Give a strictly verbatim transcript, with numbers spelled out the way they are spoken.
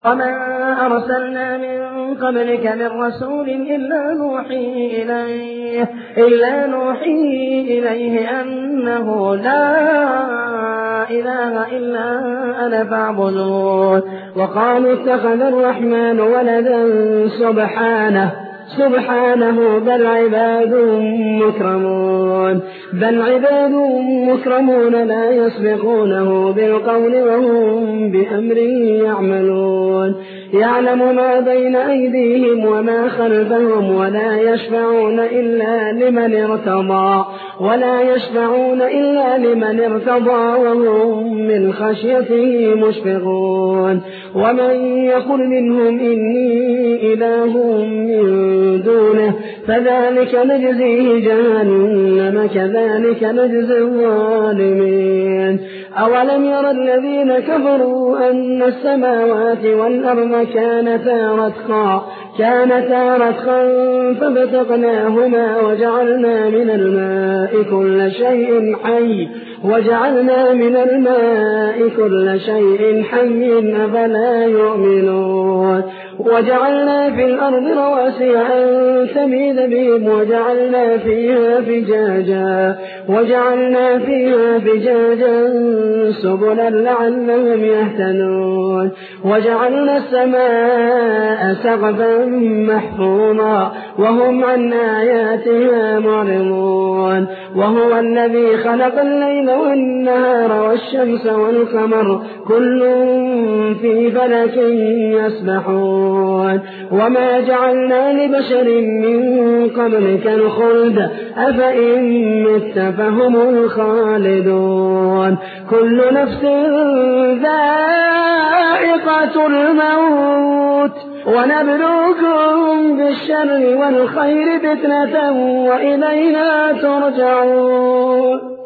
وما أرسلنا من قبلك من رسول إلا نوحي إليه, إلا نوحي إليه أنه لا إله إلا أنا فاعبدون. وقالوا اتخذ الرحمن ولدا سبحانه سبحانه بل عباد مكرمون بل عباد مكرمون لا يسبقونه بالقول وهم بأمره يعملون. يعلم ما بين أيديهم وما خلفهم ولا يشفعون إلا لمن ارتضى ولا يشفعون إلا لمن ارتضى وهم من خشيته مشفقون. ومن يقل منهم إني إله من دونه فذلك نجزيه جهنم كذلك نجزي الظالمين. أولم ير الذين كفروا أن السماوات والأرض كانتا رتقا كانتا رتقا ففتقناهما وجعلنا من الماء كل شيء حي وجعلنا من الماء كل شيء حي أفلا يؤمنون. وجعلنا في الأرض رواسي أن تميد بهم وجعلنا فيها فجاجا وجعلنا فيها فجاجا سبلا لعلهم يهتدون. وجعلنا السماء سقفا محفوظا وهم عن آياتها معرضون. وهو الذي خلق الليل والنهار والشمس والقمر كل في فلك يسبحون. وما جعلنا لبشر من قبلك الخلد أفإن مت فهم الخالدون. كل نفس ذائقة الموت ونبلوكم بالشر والخير فتنة وإلينا ترجعون.